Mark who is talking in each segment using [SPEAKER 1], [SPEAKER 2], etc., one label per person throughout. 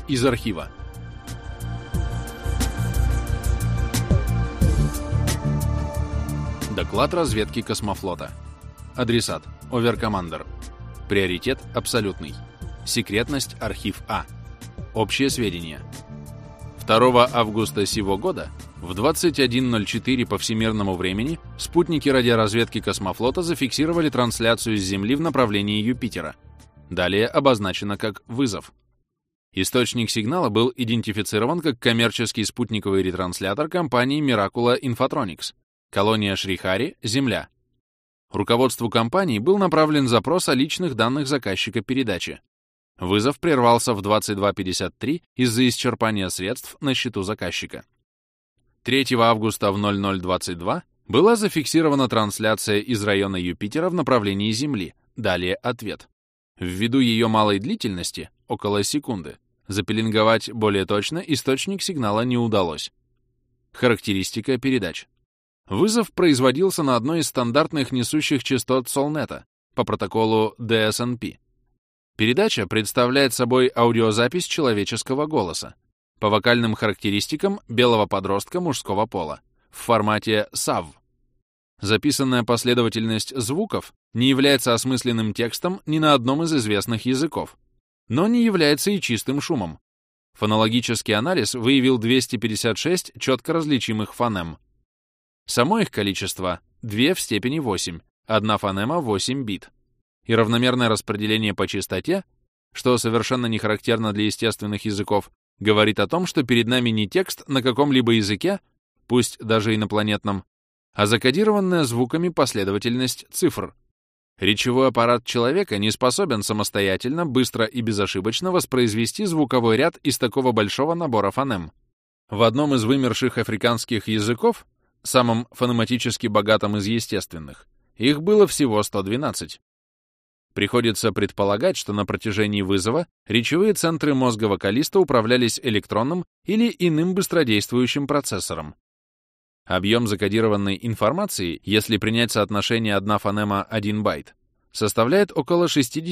[SPEAKER 1] из архива. Доклад разведки космофлота. Адресат — Оверкомандер. Приоритет — абсолютный. Секретность — архив А. Общие сведения. 2 августа сего года в 21:04 по всемирному времени спутники радиоразведки космофлота зафиксировали трансляцию с Земли в направлении Юпитера. Далее обозначено как «вызов». Источник сигнала был идентифицирован как коммерческий спутниковый ретранслятор компании Miracula Infotronics, колония Шрихари, Земля. Руководству компании был направлен запрос о личных данных заказчика передачи. Вызов прервался в 22:53 из-за исчерпания средств на счету заказчика. 3 августа в 00:22 была зафиксирована трансляция из района Юпитера в направлении Земли. Далее ответ. Ввиду ее малой длительности, около секунды, запеленговать более точно источник сигнала не удалось. Характеристика передач. Вызов производился на одной из стандартных несущих частот Солнета по протоколу DSNP. Передача представляет собой аудиозапись человеческого голоса по вокальным характеристикам белого подростка мужского пола в формате SAV. Записанная последовательность звуков не является осмысленным текстом ни на одном из известных языков, но не является и чистым шумом. Фонологический анализ выявил 256 четко различимых фонем. Само их количество — 2 в степени 8, одна фонема — 8 бит. И равномерное распределение по частоте, что совершенно не характерно для естественных языков, говорит о том, что перед нами не текст на каком-либо языке, пусть даже инопланетном, а закодированная звуками последовательность цифр. Речевой аппарат человека не способен самостоятельно, быстро и безошибочно воспроизвести звуковой ряд из такого большого набора фонем. В одном из вымерших африканских языков, самом фонематически богатом из естественных, их было всего 112. Приходится предполагать, что на протяжении вызова речевые центры мозга вокалиста управлялись электронным или иным быстродействующим процессором. Объем закодированной информации, если принять соотношение 1 фонема 1 байт, составляет около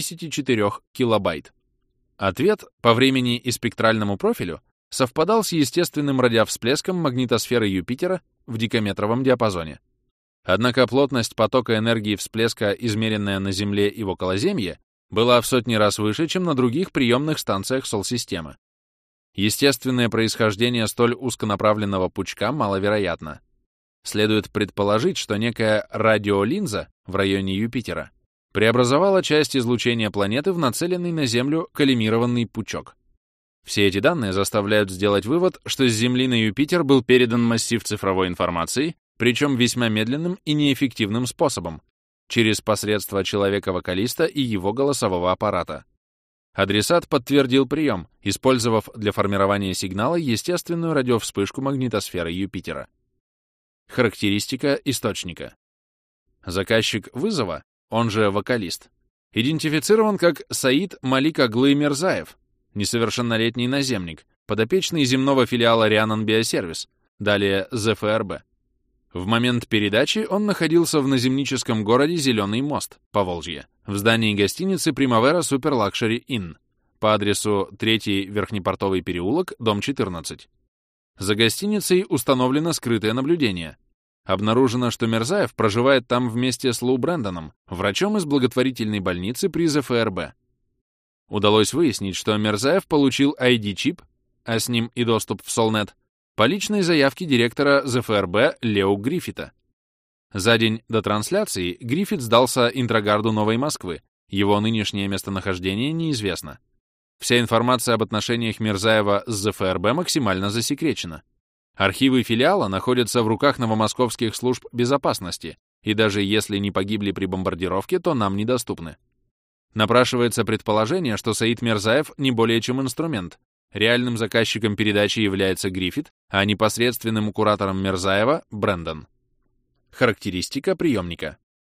[SPEAKER 1] 64 килобайт. Ответ по времени и спектральному профилю совпадал с естественным радиовсплеском магнитосферы Юпитера в дикометровом диапазоне. Однако плотность потока энергии всплеска, измеренная на Земле и в околоземье, была в сотни раз выше, чем на других приемных станциях Сол-системы. Естественное происхождение столь узконаправленного пучка маловероятно. Следует предположить, что некая радиолинза в районе Юпитера преобразовала часть излучения планеты в нацеленный на Землю коллимированный пучок. Все эти данные заставляют сделать вывод, что с Земли на Юпитер был передан массив цифровой информации, причем весьма медленным и неэффективным способом, через посредство человека-вокалиста и его голосового аппарата. Адресат подтвердил прием, использовав для формирования сигнала естественную радиовспышку магнитосферы Юпитера. Характеристика источника. Заказчик вызова, он же вокалист, идентифицирован как Саид Малик Аглы Мирзаев, несовершеннолетний наземник, подопечный земного филиала Рианан Биосервис, далее ЗФРБ. В момент передачи он находился в наземническом городе Зеленый мост, Поволжье, в здании гостиницы Primavera Super Luxury Inn по адресу 3-й Верхнепортовый переулок, дом 14. За гостиницей установлено скрытое наблюдение. Обнаружено, что Мирзаев проживает там вместе с Лу Брэндоном, врачом из благотворительной больницы при ЗФРБ. Удалось выяснить, что Мирзаев получил ID-чип, а с ним и доступ в Солнет, по личной заявке директора ЗФРБ Лео Гриффита. За день до трансляции Гриффит сдался Интрогарду Новой Москвы, его нынешнее местонахождение неизвестно. Вся информация об отношениях Мирзаева с ЗФРБ максимально засекречена. Архивы филиала находятся в руках новомосковских служб безопасности, и даже если не погибли при бомбардировке, то нам недоступны. Напрашивается предположение, что Саид Мирзаев не более чем инструмент. Реальным заказчиком передачи является Гриффит, а непосредственным куратором Мирзаева — Брэндон. Характеристика приемника.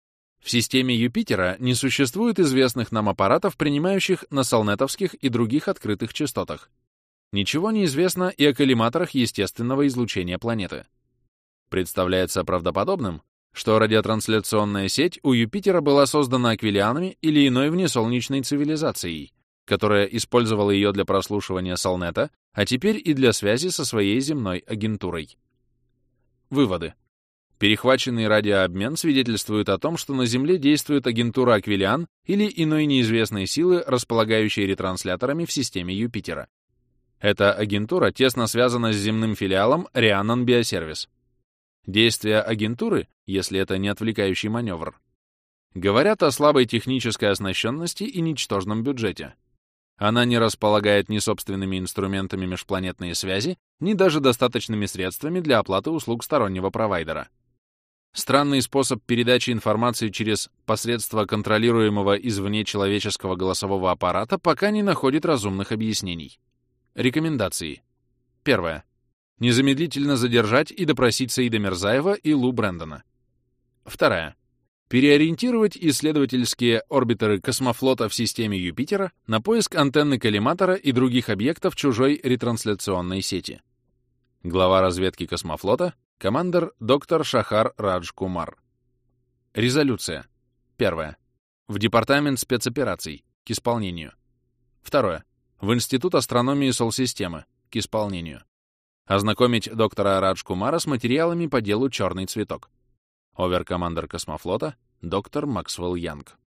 [SPEAKER 1] В системе Юпитера не существует известных нам аппаратов, принимающих на солнетовских и других открытых частотах. Ничего не известно и о коллиматорах естественного излучения планеты. Представляется правдоподобным, что радиотрансляционная сеть у Юпитера была создана аквилианами или иной внесолнечной цивилизацией, которая использовала ее для прослушивания Солнета, а теперь и для связи со своей земной агентурой. Выводы. Перехваченный радиообмен свидетельствует о том, что на Земле действует агентура Аквилиан или иной неизвестной силы, располагающей ретрансляторами в системе Юпитера. Эта агентура тесно связана с земным филиалом Rhiannon Bioservice. Действия агентуры, если это не отвлекающий маневр, говорят о слабой технической оснащенности и ничтожном бюджете. Она не располагает ни собственными инструментами межпланетной связи, ни даже достаточными средствами для оплаты услуг стороннего провайдера. Странный способ передачи информации через посредство контролируемого извне человеческого голосового аппарата пока не находит разумных объяснений. Рекомендации. Первое. Незамедлительно задержать и допросить Саида Мирзаева и Лу Брэндона. Вторая. Переориентировать исследовательские орбитеры космофлота в системе Юпитера на поиск антенны коллиматора и других объектов чужой ретрансляционной сети. Глава разведки космофлота, командир доктор Шахар Радж Кумар. Резолюция. Первое. В Департамент спецопераций. К исполнению. Второе. В Институт астрономии Солсистемы. К исполнению. Ознакомить доктора Радж Кумара с материалами по делу «Черный цветок». Оверкомандер космофлота доктор Максвелл Янг.